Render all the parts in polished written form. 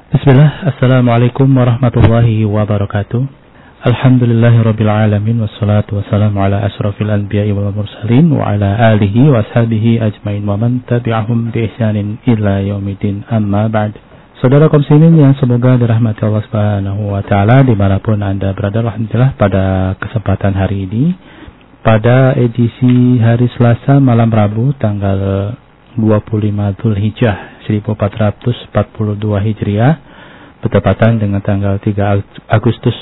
Bismillah, Assalamualaikum warahmatullahi wabarakatuh. Alhamdulillahirabbil alamin wassalatu wassalamu ala asyrafil anbiya'i wal mursalin wa ala alihi wa ashabihi ajmain wa man tabi'ahum bi ihsanin ila yaumiddin, amma ba'd. Saudara kaum muslimin yang semoga dirahmati Allah Subhanahu wa taala dimanapun Anda berada, alhamdulillah pada kesempatan hari ini pada edisi hari Selasa malam Rabu tanggal 25 Dzulhijjah 1442 Hijriah bertepatan dengan tanggal 3 Agustus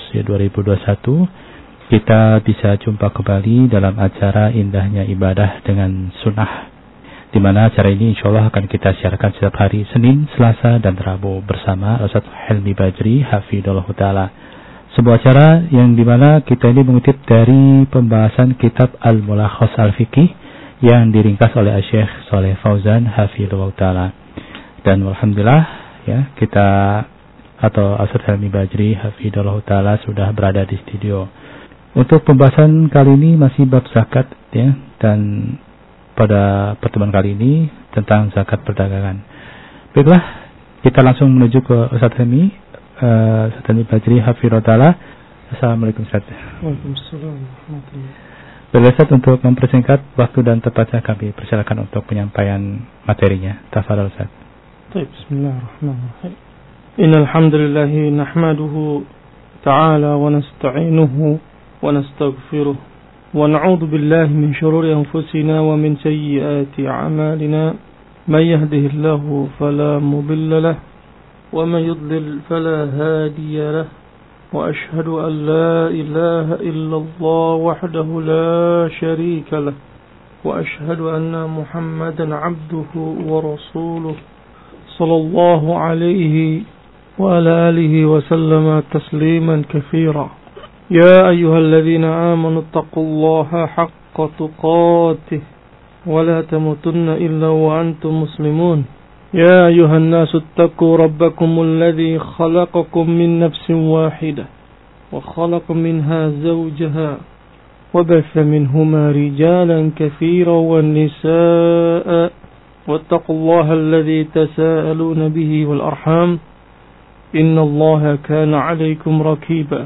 2021, kita bisa jumpa kembali dalam acara Indahnya Ibadah dengan Sunnah, di mana acara ini insyaallah akan kita siarkan setiap hari Senin, Selasa, dan Rabu bersama Ustaz Helmi Bajri hafidhullah taala. Sebuah acara yang dimana kita ini mengutip dari pembahasan kitab Al-Mulakhas Al-Fiqih yang diringkas oleh Syekh Shalih Fauzan hafidhullah taala. Dan alhamdulillah ya, kita atau Ustaz Helmi Bajri hafidhullah taala sudah berada di studio. Untuk pembahasan kali ini masih bab zakat ya, dan pada pertemuan kali ini tentang zakat perdagangan. Baiklah, kita langsung menuju ke Ustaz Helmi Bajri hafidhullah taala. Assalamualaikum Ustaz. Waalaikumsalam warahmatullahi. Berleset untuk mempersingkat waktu dan tepatnya kami persilakan untuk penyampaian materinya. Tafadhal Ustaz. Baik, bismillahirrahmanirrahim. Innal hamdalillah nahmaduhu ta'ala wa nasta'inuhu wa nastaghfiruh wa na'udzu billahi min shururi anfusina wa min sayyiati a'malina. May yahdihillahu fala mudilla lahu wa may yudlil fala hadiya lahu. وأشهد أن لا إله إلا الله وحده لا شريك له وأشهد أن محمدا عبده ورسوله صلى الله عليه وعلى آله وسلم تسليما كثيرا. يا أيها الذين آمنوا اتقوا الله حق تقاته ولا تموتن إلا وأنتم مسلمون. يا أيها الناس اتقوا ربكم الذي خلقكم من نفس واحدة وخلق منها زوجها وبث منهما رجالا كثيرا والنساء واتقوا الله الذي تساءلون به والأرحام إن الله كان عليكم رقيبا.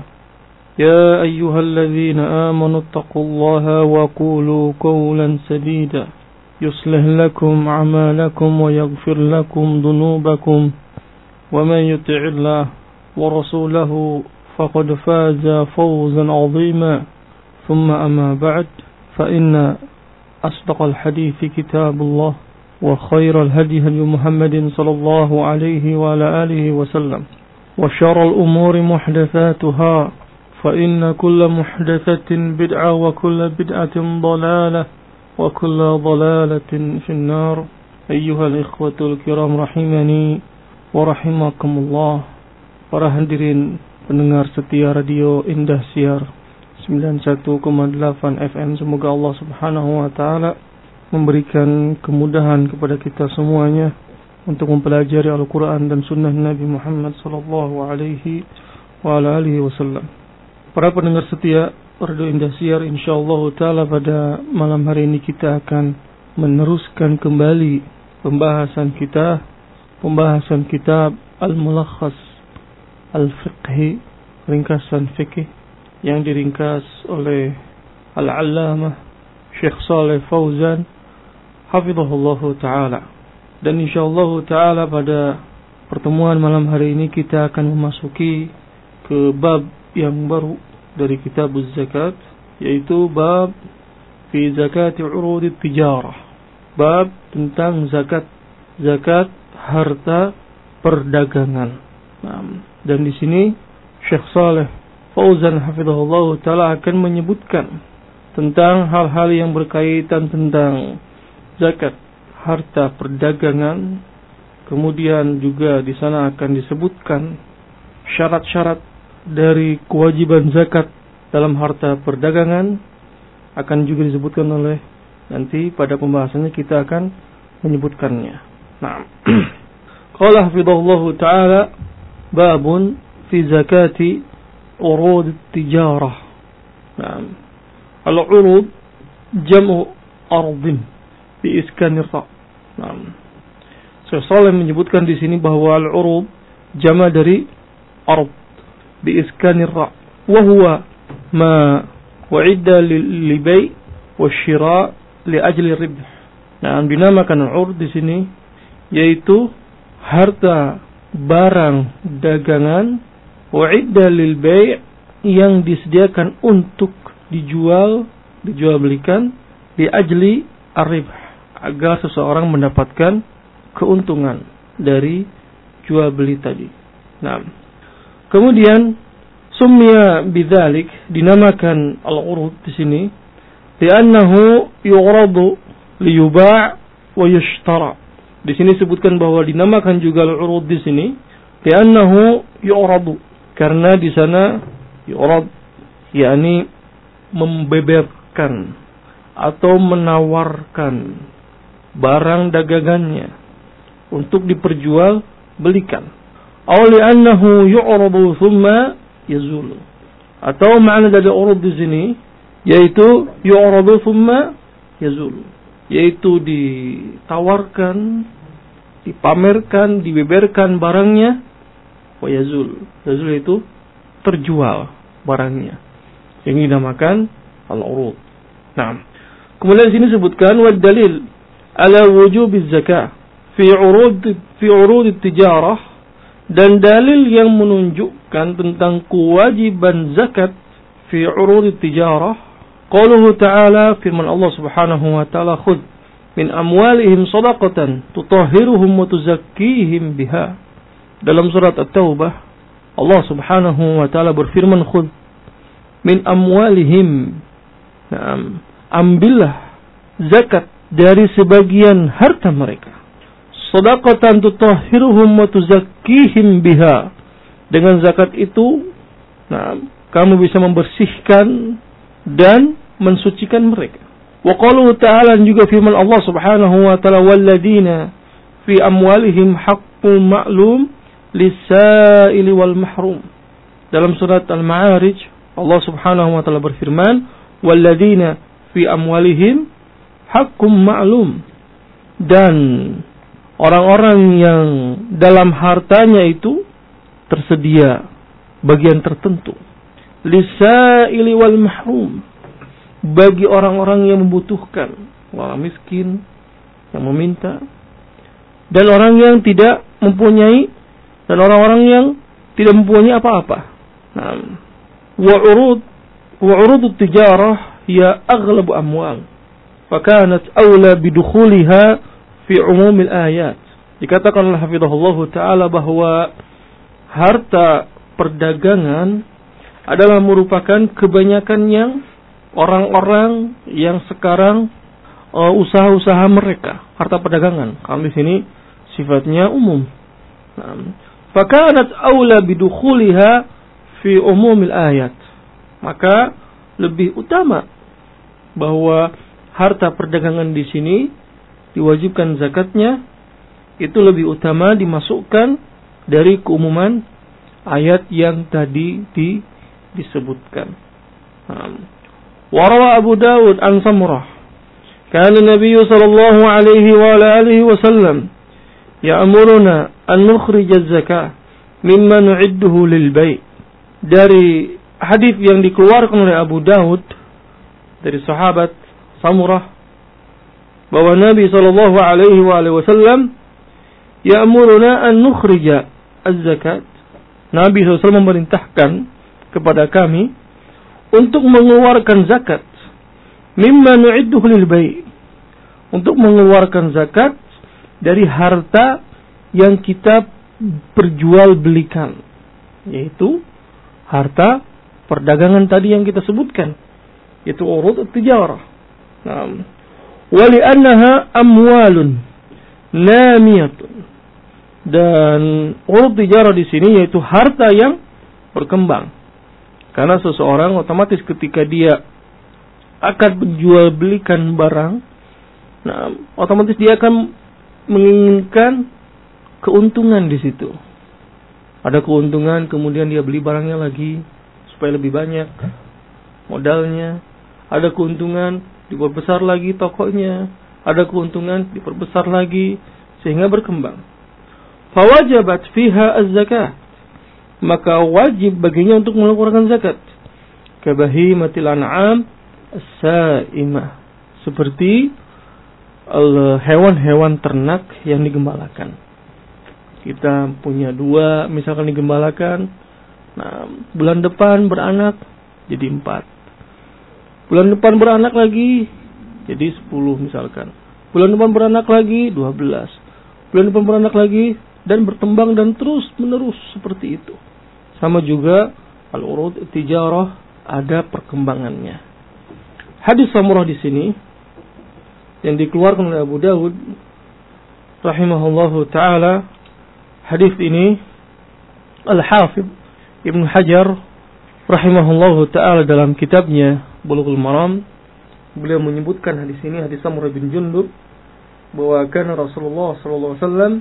يا أيها الذين آمنوا اتقوا الله وقولوا قولا سديدا يصلح لكم أعمالكم ويغفر لكم ذنوبكم ومن يطع الله ورسوله فقد فاز فوزا عظيما. ثم أما بعد، فإن أصدق الحديث كتاب الله وخير الهدي هدي محمد صلى الله عليه وعلى آله وسلم وشر الأمور محدثاتها فإن كل محدثة بدعة وكل بدعة ضلالة وكل ضلالة في النار. أيها الإخوة الكرام rahimani wa rahimakumullah. Para hadirin pendengar setia radio Indah Siar 91,8 FM, semoga Allah Subhanahu wa taala memberikan kemudahan kepada kita semuanya untuk mempelajari Al-Qur'an dan sunnah Nabi Muhammad sallallahu alaihi wa ala alihi wasallam. Para pendengar setia Radio Indah Siar, insyaallah ta'ala pada malam hari ini kita akan meneruskan kembali pembahasan kitab Al-Mulakhas Al-Fiqhi, ringkasan fikih yang diringkas oleh Al-Allamah Syekh Shalih Fauzan hafizahullah ta'ala. Dan insyaallah ta'ala pada pertemuan malam hari ini kita akan memasuki ke bab yang baru dari kitab zakat, yaitu bab fi zakati urud tijarah, bab tentang zakat harta perdagangan. Dan di sini Syekh Shalih Fauzan hafizahullah taala akan menyebutkan tentang hal-hal yang berkaitan tentang zakat harta perdagangan. Kemudian juga di sana akan disebutkan syarat-syarat dari kewajiban zakat dalam harta perdagangan, akan juga disebutkan oleh nanti pada pembahasannya kita akan menyebutkannya. Nah, qala hafizahullahu ta'ala babun fi zakati urud tijarah. Nah, al-urud jam'u ardin bi iskanir ra. Nah, Syekh Shalih menyebutkan di sini bahwa al-urud jama dari ard bi iskanir ra wa huwa ma wa'idda li bai' wa syira' li ajli ribh. Nah, dinamakan urd di sini yaitu harta barang dagangan wa'idda lil bai' yang disediakan untuk dijual belikan li ajli ar-ribh, agar seseorang mendapatkan keuntungan dari jual beli tadi. Nah, kemudian summiya bidzalik, dinamakan al-urud di sini li'annahu yu'radu liyuba' wa yushtara. Di sini sebutkan bahwa dinamakan juga al-urud di sini li'annahu yu'radu, karena di sana yu'rad yakni membeberkan atau menawarkan barang dagangannya untuk diperjual belikan. Aw li'annahu yu'radu thumma yazul. Atau makna dari urud di sini yaitu yu'radu thumma yazul, yaitu ditawarkan, dipamerkan, dibeberkan barangnya, wa yazul. Yazul itu terjual barangnya. Ini dinamakan al-urud. Nah, kemudian di sini sebutkan wa dalil ala wujubiz zakah fi urud tijarah, dan dalil yang menunjukkan tentang kewajiban zakat fi urud tijarah qauluhu ta'ala, firman Allah Subhanahu wa ta'ala, khudh min amwalihim shadaqatan tutahhiruhum wa tuzakkihim biha. Dalam surat At-Taubah Allah Subhanahu wa ta'ala berfirman, khudh min amwalihim, ambillah zakat dari sebagian harta mereka, shadaqatan tutahhiruhum wa tuzakkihim biha. Dengan zakat itu kamu bisa membersihkan dan mensucikan mereka. Wa qaluhu ta'ala, juga firman Allah Subhanahu wa ta'ala, walladzina fi amwalihim haqqun ma'lum lis-sa'ili wal mahrum. Dalam surat Al-Ma'arij Allah Subhanahu wa ta'ala berfirman, walladzina fi amwalihim haqqun ma'lum, dan orang-orang yang dalam hartanya itu tersedia bagian tertentu, lis-sa'ili wal mahrum, bagi orang-orang yang membutuhkan, orang miskin yang meminta, dan orang yang tidak mempunyai, dan orang-orang yang tidak mempunyai apa-apa. Wa urud tijarah ya aghlabu amwal, fakanat awla bidukhuliha fi umumil ayat. Dikatakan oleh hafizahullah ta'ala bahwa harta perdagangan adalah merupakan kebanyakan yang orang-orang yang sekarang usaha-usaha mereka, harta perdagangan. Kalau di sini sifatnya umum. Fakanat aula bidukhuliha fi umumil ayat. Maka lebih utama bahwa harta perdagangan di sini diwajibkan zakatnya, itu lebih utama dimasukkan dari keumuman ayat yang tadi disebutkan. Warawa Abu Dawud an Samurah, kana Nabi sallallahu alaihi wa alihi wasallam ya'muruna an nukhrij az-zakah mimma nu'idduhu lil bai'. Dari hadis yang dikeluarkan oleh Abu Dawud dari sahabat Samurah, bahwa Nabi sallallahu alaihi wa alihi wasallam ya'muruna an nukhrij az-zakat. Nabi SAW memerintahkan kepada kami untuk mengeluarkan zakat mimma nu'idduhu lil bai', untuk mengeluarkan zakat dari harta yang kita perjualbelikan, yaitu harta perdagangan tadi yang kita sebutkan, yaitu urud tijarah. Wa li'annaha amwalun namiyatun, dan urud tijarah di sini yaitu harta yang berkembang. Karena seseorang otomatis ketika dia akan menjual belikan barang, otomatis dia akan menginginkan keuntungan di situ. Ada keuntungan, kemudian dia beli barangnya lagi supaya lebih banyak modalnya. Ada keuntungan, diperbesar lagi tokonya. Ada keuntungan, diperbesar lagi sehingga berkembang. fawajabat fiha az-zakat, maka wajib baginya untuk mengeluarkan zakat. Kabahimatil an'am as-sa'imah, seperti hewan-hewan ternak yang digembalakan. Kita punya 2 misalkan digembalakan. Nah, bulan depan beranak jadi 4. Bulan depan beranak lagi jadi 10 misalkan. Bulan depan beranak lagi 12. Bulan depan beranak lagi, dan berkembang dan terus menerus seperti itu. Sama juga al-urud tijarah, ada perkembangannya. Hadis Samurah di sini yang dikeluarkan oleh Abu Dawud rahimahullahu taala, hadis ini Al-Hafidh Ibnu Hajar rahimahullahu taala dalam kitabnya Bulughul Maram, beliau menyebutkan hadis ini, hadis Samurah bin Jundub, bahwa kana Rasulullah sallallahu alaihi wasallam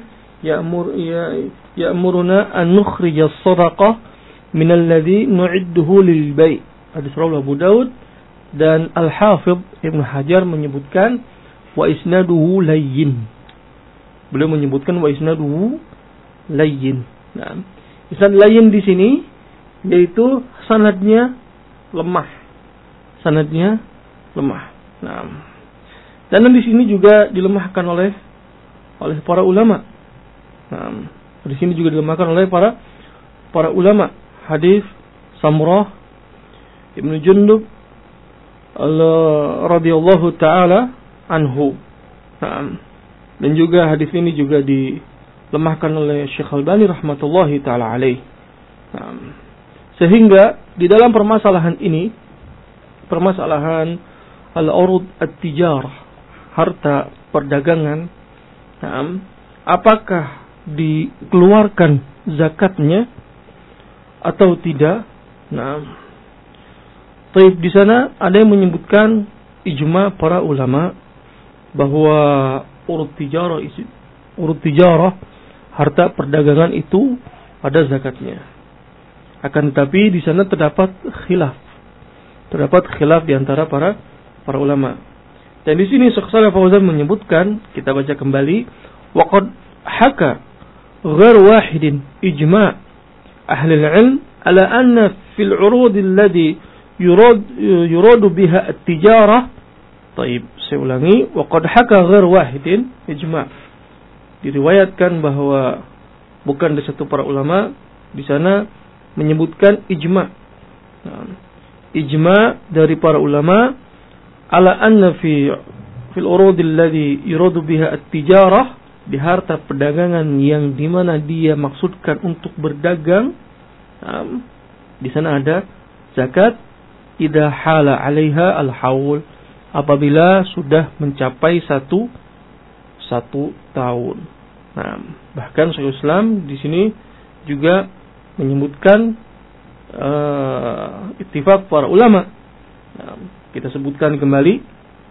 ya'muruna an nukhrija as-sadaqah min alladhi nu'idduhu lil bai'. Hadis riwayat Abu Daud, dan Al-Hafidh Ibnu Hajar menyebutkan wa isnaduhu layyin. Beliau menyebutkan wa isnaduhu layyin. Nah, isnad layyin di sini yaitu sanadnya lemah. Sanadnya lemah. Nah, dan di sini juga dilemahkan oleh para ulama. Nah, di sini juga dilemahkan oleh para ulama. Hadis Samurah Ibnu Jundub radhiyallahu taala anhu. Nah, dan juga hadis ini juga dilemahkan oleh Syekh Albani rahmatullahi taala alaih. Nah, sehingga di dalam permasalahan ini, permasalahan al-urud at-tijarah, harta perdagangan, nah, apakah dikeluarkan zakatnya atau tidak? Nah, di sana ada yang menyebutkan ijma para ulama bahwa urud tijarah, harta perdagangan itu ada zakatnya. Akan tetapi di sana terdapat khilaf di antara para ulama. Dan di sini Syekh Shalih Fauzan menyebutkan, kita baca kembali, waqad haka ghair wahidin ijma' ahli al-ilm ala anna fil 'urud alladhi yurad biha at-tijarah. Baik, saya ulangi, waqad haka ghair wahidin ijma'. Diriwayatkan bahwa bukan dari satu para ulama di sana menyebutkan ijma'. Nah, ijma' dari para ulama ala anna fil urud alladhi yurad biha at-tijarah, di harta perdagangan yang dimana dia maksudkan untuk berdagang, di sana ada zakat idza hala 'alaiha al-haul, apabila sudah mencapai satu tahun. Nah, bahkan Syekhul Islam di sini juga menyebutkan ittifaq para ulama. Nah, kita sebutkan kembali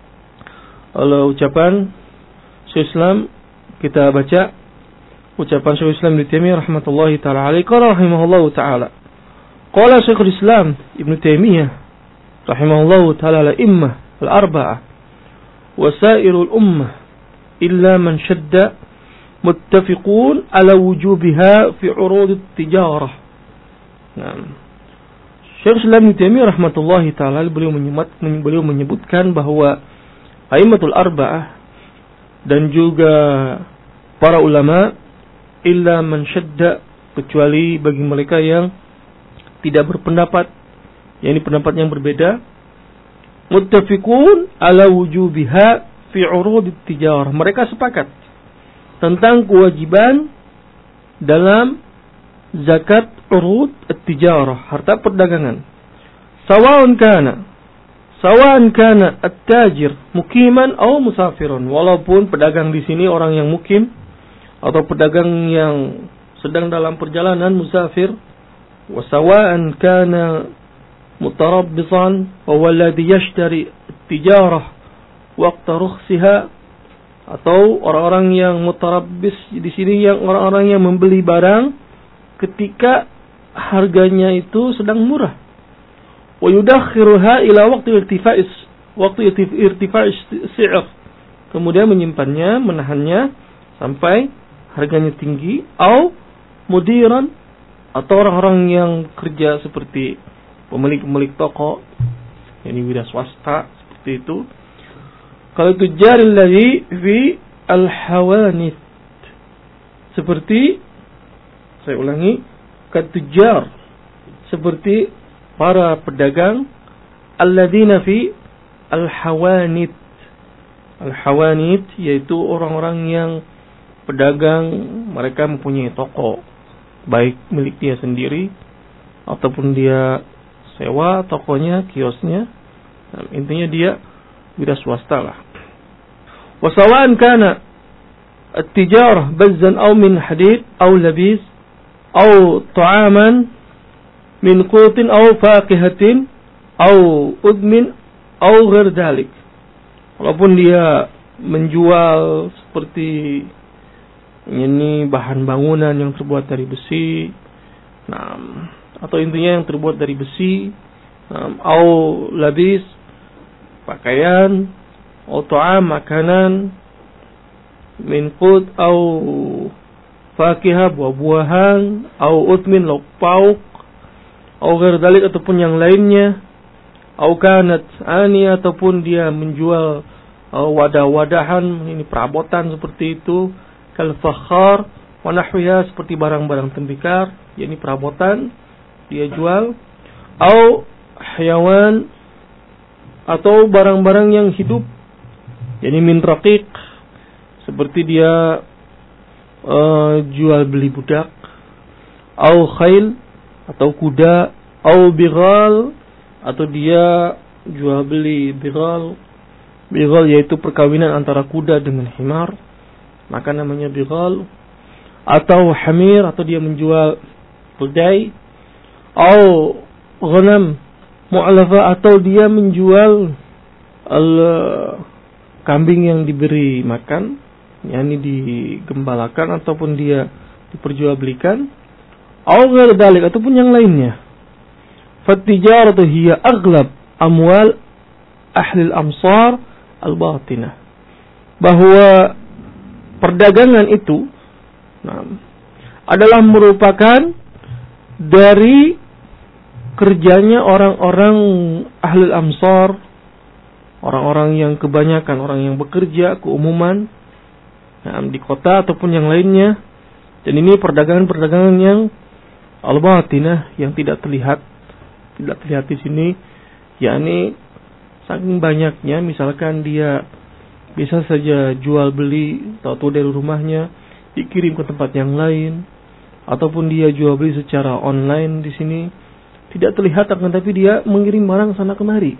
ucapan Syekhul Islam, kita baca ucapan Syekhul Islam Ibnu Taimiyah rahmatullahi taala alaihi, qala rahimahullahu taala, qala Syekhul Islam Ibnu Taimiyah rahimahullahu taala al-immah al-arba'ah wa sairul ummah illa man shadda muttafiqun ala wujubiha fi urud at-tijarah. Nah, Syekhul Islam Ibnu Taimiyah rahmatullahi taala beliau menyebutkan bahwa a'immatul arba'ah dan juga para ulama illa man syadda, kecuali bagi mereka yang tidak berpendapat, yakni pendapat yang berbeda, muttafiqun ala wujubiha fi urud at-tijarah, mereka sepakat tentang kewajiban dalam zakat urud at-tijarah, harta perdagangan. Sawa'an kana at-tajir mukiman aw musafiran, walaupun pedagang di sini orang yang mukim atau pedagang yang sedang dalam perjalanan musafir. Wa sawa'an kana mutarabbisan wa walladhi yashtari at-tijarah waqta rukhsiha, atau orang-orang yang mutarabbis di sini yang orang-orang yang membeli barang ketika harganya itu sedang murah. Wa yudakhiruha ila waqti irtifa'is si'r, kemudian menyimpannya, menahannya sampai harganya tinggi, atau mudiran, atau orang-orang yang kerja seperti pemilik toko, ini wira swasta seperti itu. Kalau tujaril ladzi fi al-hawanit, seperti, saya ulangi, katujar, seperti para pedagang alladzina fi al-hawanit. Al-hawanit yaitu orang-orang yang pedagang, mereka mempunyai toko, baik milik dia sendiri ataupun dia sewa tokonya, kiosnya. Nah, intinya dia wira swasta lah. Wasawa'an kana at-tijarah bazzan aw min hadid aw labis aw ta'aman min qutin aw faqihatin aw udmin aw ghair dhalik. Walaupun dia menjual seperti ini bahan bangunan yang terbuat dari besi, atau intinya yang terbuat dari besi, au labis, pakaian, au ta'am, makanan, min qut au fakihah, buah-buahan, au utmin, lauk pauk, au ghair dalik ataupun yang lainnya, au kanat ani ataupun dia menjual wadah-wadahan, ini perabotan seperti itu, kal fakhar wa nahwiha, seperti barang-barang tembikar, yakni perabotan dia jual, au hayawan atau barang-barang yang hidup, yakni min raqiq, seperti dia jual beli budak, au khail atau kuda, au bighal atau dia jual beli bighal. Bighal yaitu perkawinan antara kuda dengan himar, maka namanya bighal. Atau hamir, atau dia menjual keldai, atau ghanam mu'alafa, atau dia menjual kambing yang diberi makan, yakni digembalakan ataupun dia diperjualbelikan, atau ghair dalik ataupun yang lainnya. Fattijaratu hiya aghlab amwal ahli al-amsar al-batinah, bahwa perdagangan itu adalah merupakan dari kerjanya orang-orang ahli al-amsar, orang-orang yang kebanyakan orang yang bekerja keumuman di kota ataupun yang lainnya. Dan ini perdagangan-perdagangan yang al-batinah, yang tidak terlihat di sini, yakni saking banyaknya, misalkan dia bisa saja jual beli tahu dari rumahnya dikirim ke tempat yang lain, ataupun dia jual beli secara online di sini tidak terlihat, akan tapi dia mengirim barang sana kemari.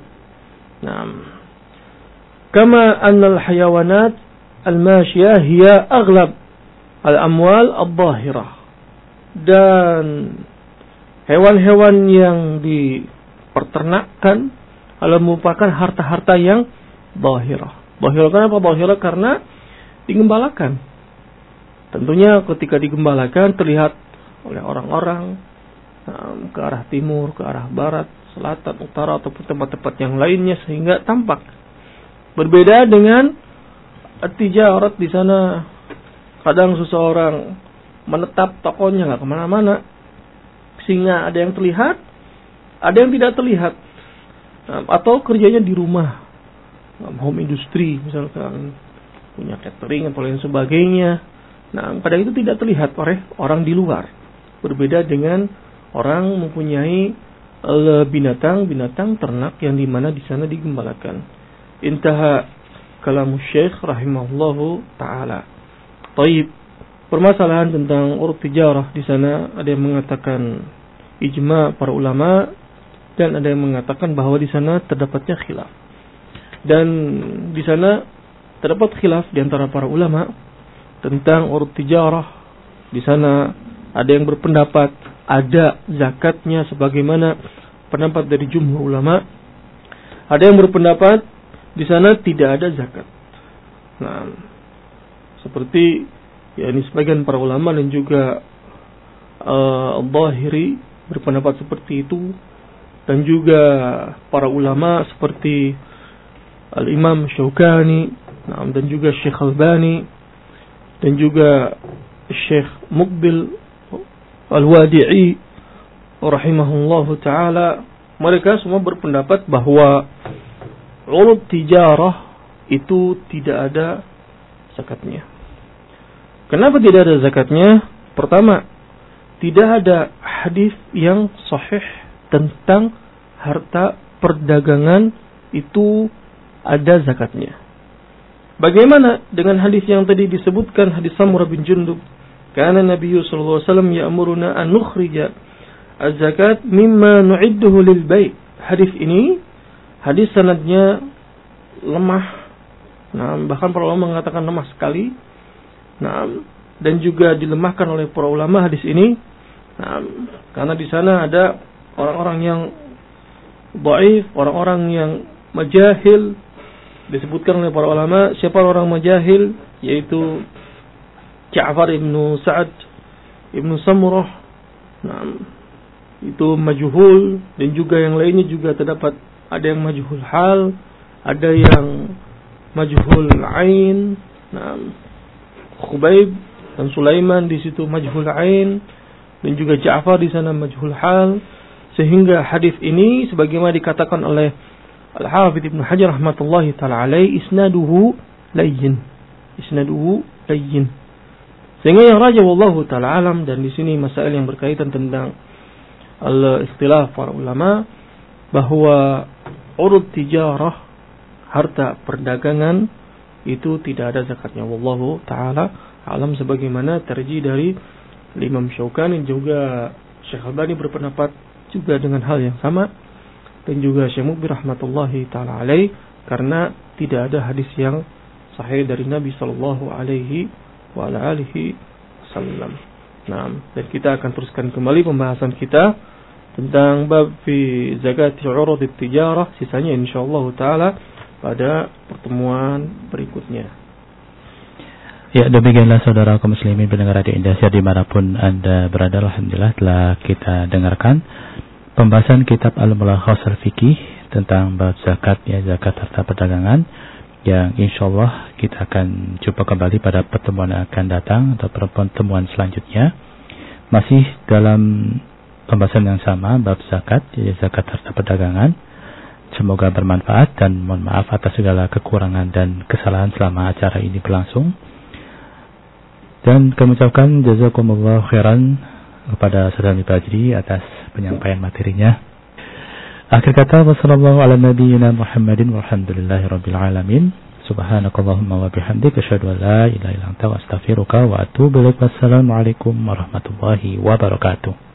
Kama annal hayawanat al-mashiyah hiya aghlab al-amwal al-zahirah, dan hewan-hewan yang diperternakkan adalah merupakan harta-harta yang zahirah. Zahirah kenapa zahirah? Karena digembalakan. Tentunya ketika digembalakan terlihat oleh orang-orang ke arah timur, ke arah barat, selatan, utara ataupun tempat-tempat yang lainnya, sehingga tampak. Berbeda dengan tijarat, di sana kadang seseorang menetap tokonya nggak kemana-mana, sehingga ada yang terlihat, ada yang tidak terlihat, atau kerjanya di rumah, home industry misalkan, punya catering atau lain sebagainya. Pada itu tidak terlihat oleh orang di luar. Berbeda dengan orang mempunyai binatang ternak yang dimana di sana digembalakan. Intaha kalamu Syekh rahimahullahu taala. Taib, permasalahan tentang urut tijarah di sana ada yang mengatakan ijma para ulama, dan ada yang mengatakan bahwa di sana terdapatnya khilaf. Dan di sana terdapat khilaf di antara para ulama tentang urut tijarah. Di sana ada yang berpendapat ada zakatnya sebagaimana pendapat dari jumhur ulama. Ada yang berpendapat di sana tidak ada zakat. Seperti ini sebagian para ulama dan juga Al-Zahiri berpendapat seperti itu, dan juga para ulama seperti Al-Imam Syaukani dan juga Syekh Albani dan juga Syekh Muqbil Al-Wadi'i rahimahullahu ta'ala, mereka semua berpendapat bahwa urud tijarah itu tidak ada zakatnya. Kenapa tidak ada zakatnya? Pertama, tidak ada hadis yang sahih tentang harta perdagangan itu ada zakatnya. Bagaimana dengan hadis yang tadi disebutkan, hadis Samurah bin Jundub, kana Nabi sallallahu alaihi wasallam ya'muruna an nukhrija az-zakat mimma nu'idduhu lil bai'. Hadis ini hadis sanadnya lemah. Nah, bahkan para ulama mengatakan lemah sekali. Nah, dan juga dilemahkan oleh para ulama hadis ini. Nah, karena di sana ada orang-orang yang dhaif, orang-orang yang majahil. Disebutkan oleh para ulama siapa orang majahil, yaitu Ja'far ibn Sa'ad ibn Samurah. Nah, itu majhul, dan juga yang lainnya juga terdapat ada yang majhul hal, ada yang majhul ain. Nah, Khubayb dan Sulaiman di situ majhul ain, dan juga Ja'far di sana majhul hal, sehingga hadis ini sebagaimana dikatakan oleh Al-Hafidz Ibnu Hajar rahmatullahi taala alaihi, isnaduhu layyin. Sehingga yang raja wallahu taala alam, dan di sini masalah yang berkaitan tentang al-ikhtilaf para ulama bahwa urud tijarah, harta perdagangan itu tidak ada zakatnya. Wallahu taala alam, sebagaimana terjih dari Imam Syaukani, juga Syekh Albani berpendapat juga dengan hal yang sama, dan juga Syekh Muqbil rahmatullahi taala alaih, karena tidak ada hadis yang sahih dari Nabi sallallahu alaihi wa ala alihi wasallam. Nah, dan kita akan teruskan kembali pembahasan kita tentang bab fi zakati urud tijarah, sisanya insyaallah taala pada pertemuan berikutnya. Ya, demikianlah saudara kaum muslimin pendengar Radio Indonesia dimanapun Anda berada. Alhamdulillah telah kita dengarkan pembahasan kitab Al-Mulakhas Al-Fiqih tentang bab zakat, ya, zakat harta perdagangan, yang insyaallah kita akan jumpa kembali pada pertemuan yang akan datang atau pertemuan selanjutnya, masih dalam pembahasan yang sama, bab zakat, ya, zakat harta perdagangan. Semoga bermanfaat, dan mohon maaf atas segala kekurangan dan kesalahan selama acara ini berlangsung. Dan kami ucapkan jazakumullah khairan kepada Saudara Fajri atas penyampaian materinya. Akhir kata, wassallallahu ala nabiyyina Muhammadin walhamdulillahirabbil alamin. Subhanakallahumma wa bihamdika asyhadu an la ilaha illa anta astaghfiruka wa atubu ilaik. Wassalamualaikum warahmatullahi wabarakatuh.